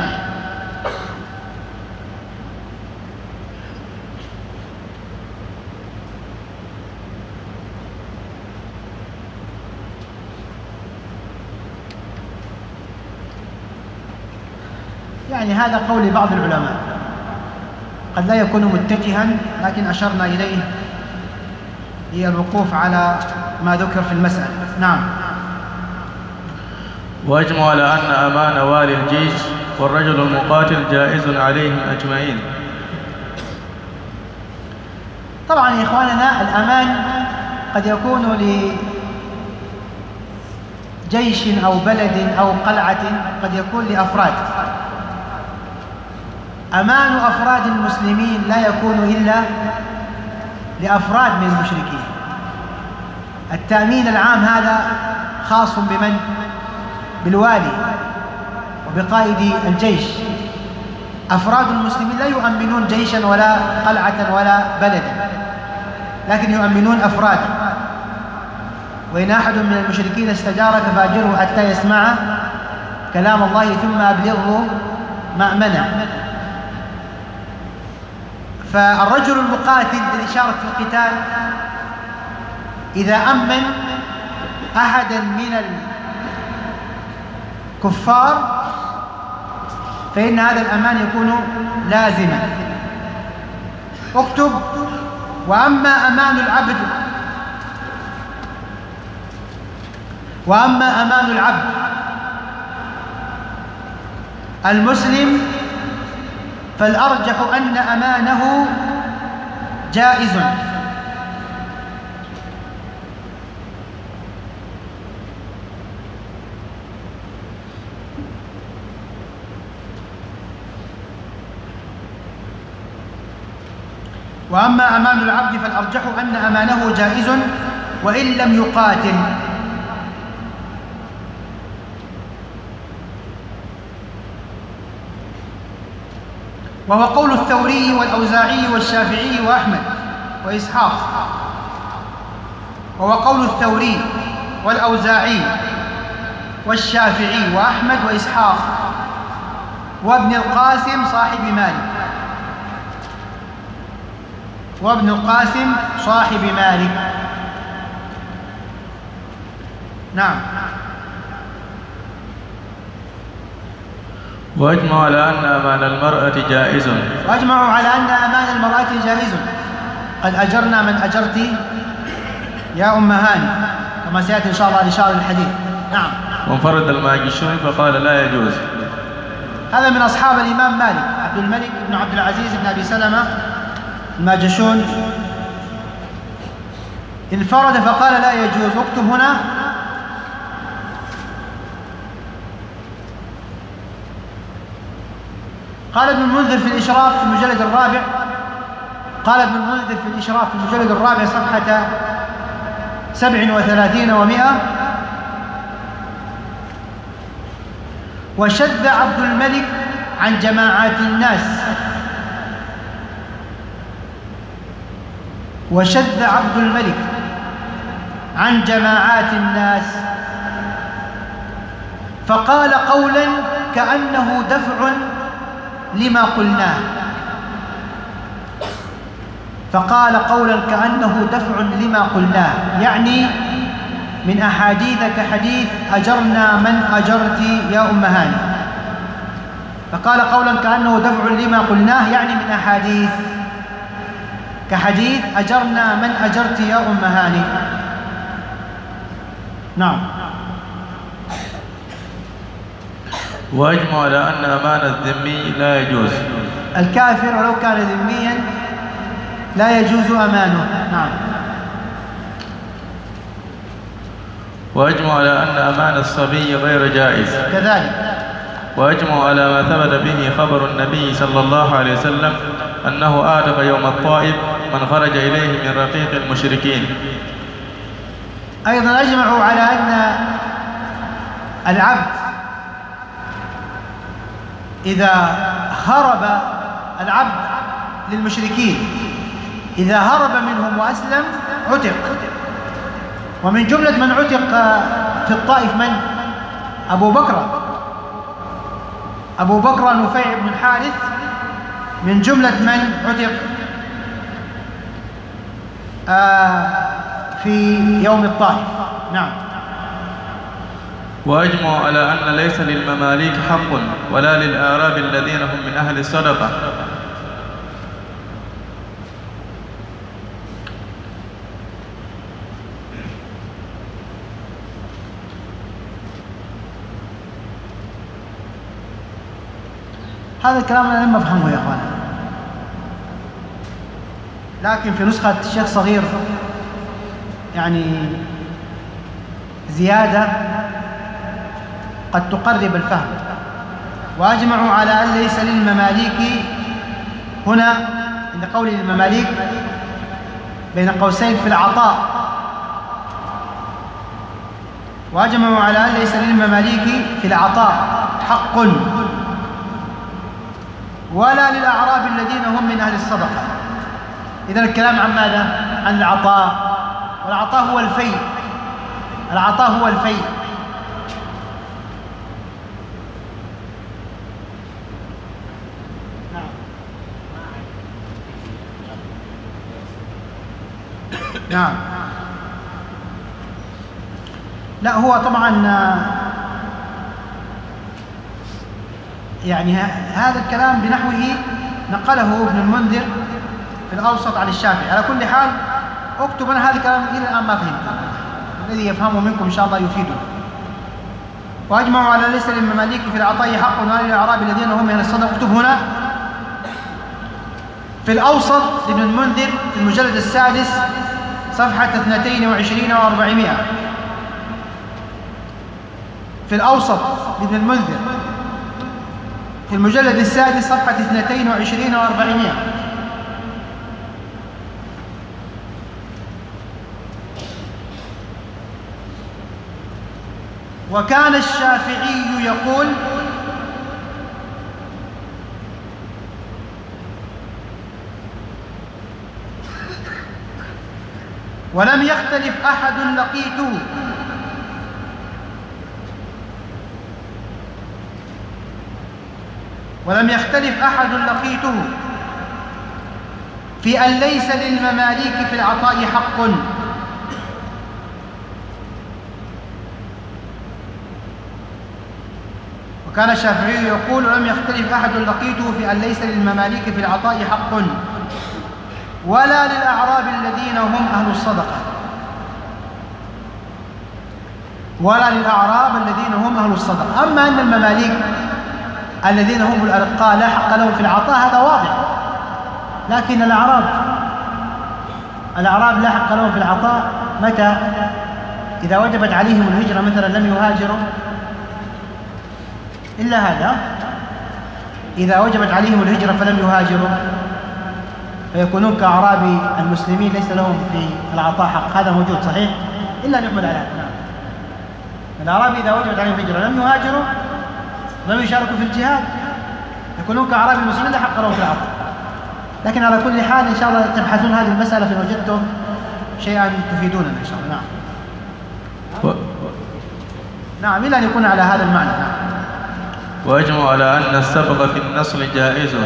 [SPEAKER 2] يعني هذا قول بعض العلماء، قد لا يكون متجها، لكن أشرنا إليه هي الوقوف على ما ذكر في المسألة. نعم.
[SPEAKER 1] وأجمع على أن أمان والي الجيش والرجل المقاتل جائز عليهم أجمعين.
[SPEAKER 2] طبعا يا إخواننا الأمان قد يكون لجيش أو بلد أو قلعة، قد يكون لأفراد. أمان أفراد المسلمين لا يكون إلا لأفراد من المشركين. التأمين العام هذا خاص بمن؟ بالوالي وبقائد الجيش. أفراد المسلمين لا يؤمنون جيشا ولا قلعة ولا بلدا، لكن يؤمنون أفرادا. وإن أحد من المشركين استجارك فأجره حتى يسمع كلام الله ثم أبلغه مأمنه. فالرجل المقاتل الذي شارك في القتال إذا أمن أحدا من الكفار فإن هذا الأمان يكون لازما. اكتب: وأما أمان العبد وأما أمان العبد المسلم فالأرجح أن أمانه جائز. وأما أمان العبد فالأرجح أن أمانه جائز وإن لم يقاتل. وهو قول الثوري والأوزاعي والشافعي وأحمد وإسحاق. وهو قول الثوري والأوزاعي والشافعي وأحمد وإسحاق وابن القاسم صاحب مالك وابن القاسم صاحب مالك. نعم.
[SPEAKER 1] وأجمعوا على أن أمان المرأة جائز.
[SPEAKER 2] وأجمعوا على أن أمان المرأة جائز. قد أجرنا من أجرت يا أم هاني كما سيأتي إن شاء الله لشارح الحديث. نعم.
[SPEAKER 1] وانفرد الماجشون فقال لا يجوز.
[SPEAKER 2] هذا من أصحاب الإمام مالك. عبد الملك بن عبد العزيز بن أبي سلمة الماجشون انفرد فقال لا يجوز. اكتب هنا قال ابن المنذر في الإشراف في المجلد الرابع قال ابن المنذر في الإشراف في المجلد الرابع صفحة سبع وثلاثين ومئة: وشذ عبد الملك عن جماعات الناس وشذ عبد الملك عن جماعات الناس فقال قولا كأنه دفع لما قلناه فقال قولا كأنه دفع لما قلناه يعني من أحاديث كحديث أجرنا من أجرت يا أم هاني. فقال قولا كأنه دفع لما قلناه يعني من أحاديث كحديث أجرنا من أجرت يا أم هاني. نعم.
[SPEAKER 1] وأجمع على أن أمان الذمي لا يجوز.
[SPEAKER 2] الكافر ولو كان ذميا لا يجوز أمانه. نعم.
[SPEAKER 1] وأجمع على أن أمان الصبي غير جائز
[SPEAKER 2] كذلك.
[SPEAKER 1] وأجمع على ما ثبت به خبر النبي صلى الله عليه وسلم أنه آتق يوم الطائف من خرج إليه من رقيق المشركين.
[SPEAKER 2] أيضا أجمعوا على أن العبد إذا هرب العبد للمشركين إذا هرب منهم وأسلم عتق. ومن جملة من عتق في الطائف من؟ أبو بكر أبو بكر نفيع بن الحارث من جملة من عتق في يوم الطائف. نعم.
[SPEAKER 1] وأجمع على أن ليس للمماليك حق ولا للأعراب الذين هم من أهل الصدقة.
[SPEAKER 2] هذا الكلام أنا لم أفهمه يا أخوانا، لكن في نسخة الشيخ صغير يعني زيادة قد تقرب الفهم. وأجمعوا على أن ليس للمماليك هنا عند قول المماليك بين قوسين في العطاء. وأجمعوا على أن ليس للمماليك في العطاء حق ولا للأعراب الذين هم من أهل الصدقة. إذن الكلام عن ماذا؟ عن العطاء، والعطاء هو الفيء. العطاء هو الفيء. نعم. لا هو طبعا يعني هذا الكلام بنحوه نقله ابن المنذر في الأوسط عن الشافعي. على كل حال اكتب أنا هذا الكلام إلى الآن ما فهمته، الذي يفهمه منكم إن شاء الله يفيده. وأجمعوا على ليس للمماليك في العطاء حق ولا للأعراب الذين هم من الصدقة. اكتب هنا في الأوسط لابن المنذر في المجلد السادس صفحة اثنتين وعشرين وأربعمائة. في الأوسط لابن المنذر في المجلد السادس صفحة اثنتين وعشرين وأربعمائة. وكان الشافعي يقول ولم يختلف أحد لقيته ولم يختلف أحد لقيته في أن ليس للمماليك في العطاء حق وكان الشافعي يقول ولم يختلف أحد لقيته في أن ليس للمماليك في العطاء حق ولا للأعراب الذين هم أهل الصدقة ولا للأعراب الذين هم أهل الصدقة. أما أن المماليك الذين هم الأرقاء لا حق لهم في العطاء، هذا واضح. لكن الأعراب الأعراب لا حق لهم في العطاء متى؟ إذا وجبت عليهم الهجرة مثلا لم يهاجروا إلا هذا، إذا وجبت عليهم الهجرة فلم يهاجروا فيكونون كأعراب المسلمين ليس لهم في العطاء حق. هذا موجود صحيح إلا نحمل على هذا. نعم. الأعراب إذا وجبت عليهم الهجرة لم يهاجروا لم يشاركوا في الجهاد يكونون كأعراب المسلمين لا حق لهم في العطاء. لكن على كل حال إن شاء الله تبحثون هذه المسألة فإن وجدتم شيئا تفيدوننا إن شاء الله. نعم و... نعم إلا أن يكون على هذا المعنى. نعم.
[SPEAKER 1] وأجمع على أن السبق في النصل جائز.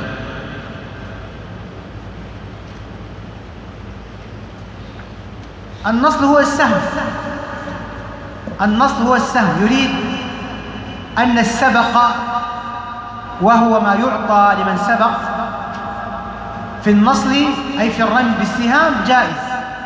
[SPEAKER 2] النصل هو السهم، النصل هو السهم، يريد أن السبق وهو ما يعطى لمن سبق في النصل أي في الرمي بالسهام جائز.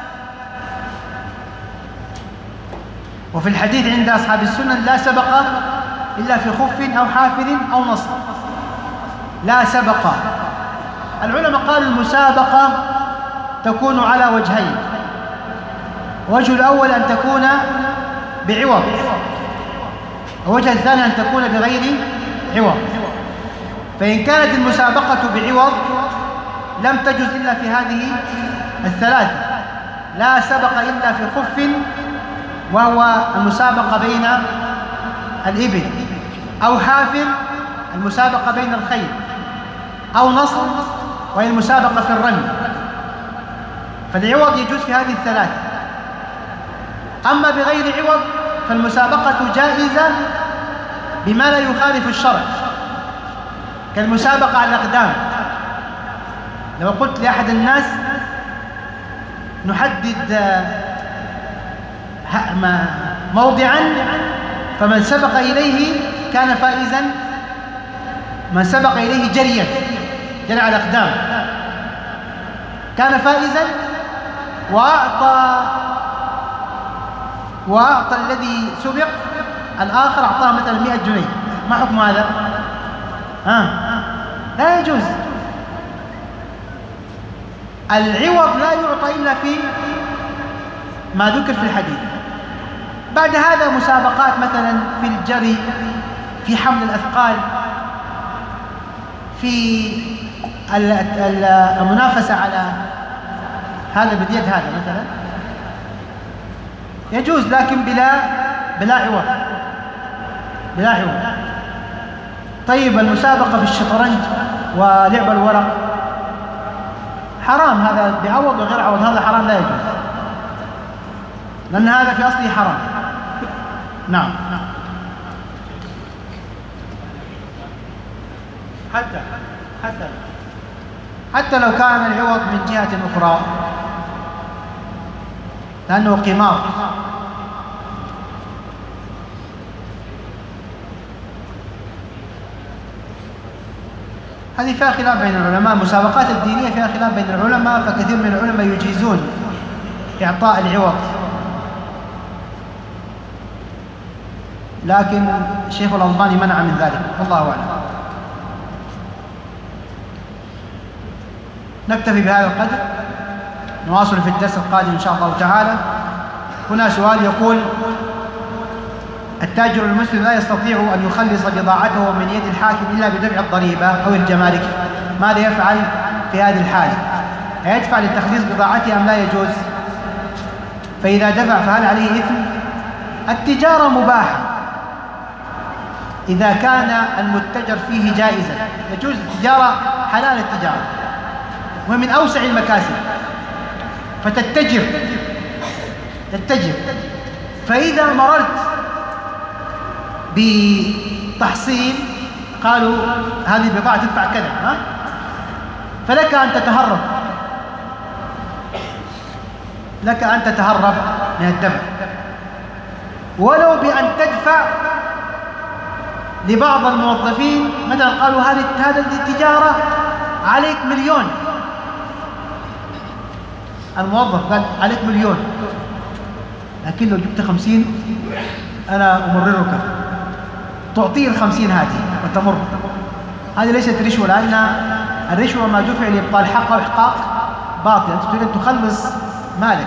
[SPEAKER 2] وفي الحديث عند أصحاب السنن لا سبق إلا في خف أو حافر أو نصل، لا سبق. العلماء قالوا المسابقة تكون على وجهين، الوجه الأول أن تكون بعوض، الوجه الثاني أن تكون بغير عوض. فإن كانت المسابقة بعوض لم تجز إلا في هذه الثلاثة، لا سبق إلا في خف وهو المسابقة بين الإبل، أو حافر المسابقة بين الخيل، أو نصر وهي المسابقة في الرمي. فالعوض يجوز في هذه الثلاثة. أما بغير عوض فالمسابقة جائزة بما لا يخالف الشرع، كالمسابقة على الأقدام. لو قلت لأحد الناس نحدد موضعا فمن سبق إليه كان فائزا، من سبق إليه جريا جرى على الأقدام كان فائزا، وأعطى وأعطى الذي سبق الآخر أعطاه مثلا مئة جنيه، ما حكم هذا؟ ها؟ لا يجوز. العوض لا يعطى إلا في ما ذكر في الحديث. بعد هذا مسابقات مثلا في الجري، في حمل الأثقال، في المنافسة على هذا باليد هذا مثلا يجوز، لكن بلا بلا عوض بلا عوض. طيب المسابقة في الشطرنج ولعب الورق حرام، هذا بعوض وغير عوض، هذا حرام لا يجوز، لأن هذا في أصله حرام. نعم. حتى حتى حتى لو كان العوض من جهة أخرى لأنه قمار. هذه فيها خلاف بين العلماء، المسابقات الدينية فيها خلاف بين العلماء، فكثير من العلماء يجيزون إعطاء العوض، لكن الشيخ الألباني منع من ذلك، والله أعلم. نكتفي بهذا القدر، نواصل في الدرس القادم إن شاء الله تعالى. هنا سؤال يقول: التاجر المسلم لا يستطيع أن يخلص بضاعته من يد الحاكم إلا بدفع الضريبة أو الجمارك، ماذا يفعل في هذه الحالة؟ يدفع لتخليص بضاعته أم لا يجوز؟ فإذا دفع فهل عليه إثم؟ التجارة مباحة إذا كان المتجر فيه جائزا، يجوز التجارة، حلال التجارة ومن أوسع المكاسب، فتتجر تتجر فإذا مررت بتحصيل قالوا هذه البضاعة تدفع كذا، ها؟ فلك أن تتهرب لك أن تتهرب من الدفع، ولو بأن تدفع لبعض الموظفين مثلا، قالوا هذه هذه التجارة عليك مليون، الموظف قال عليك مليون، لكن لو جبت خمسين أنا أمررك، تعطيه الخمسين هذه وتمر. هذه ليست رشوة، لأن الرشوة ما دفع لإبطال حق أو إحقاق باطل، أنت تريد أن تخلص مالك.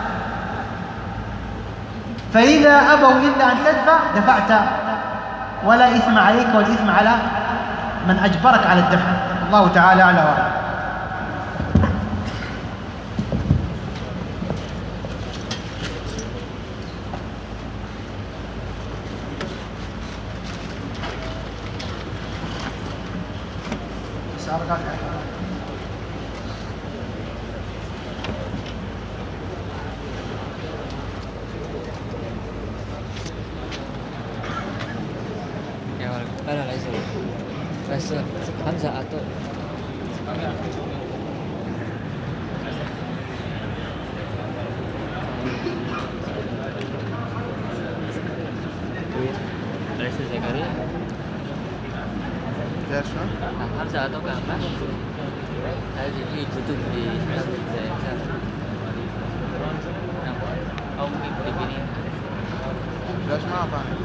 [SPEAKER 2] فإذا أبوا إلا أن تدفع دفعت، ولا إثم عليك والإثم على من أجبرك على الدفع. الله تعالى أعلى وأعلم.
[SPEAKER 3] Hamzah atau Raisa Zakaria Hamzah atau apa? Ada di tutup di saya. Oh mungkin begini.
[SPEAKER 4] Flash ما أعطاني.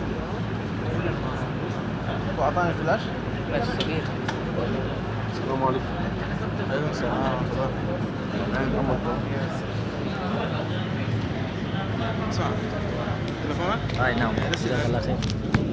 [SPEAKER 4] هو أعطاني فلاش؟
[SPEAKER 3] Flash صغير.
[SPEAKER 4] السلام عليكم. عليكم السلام ورحمة الله. عين محمد. صح. تلفونك؟
[SPEAKER 3] أي نعم. جزاك الله خير.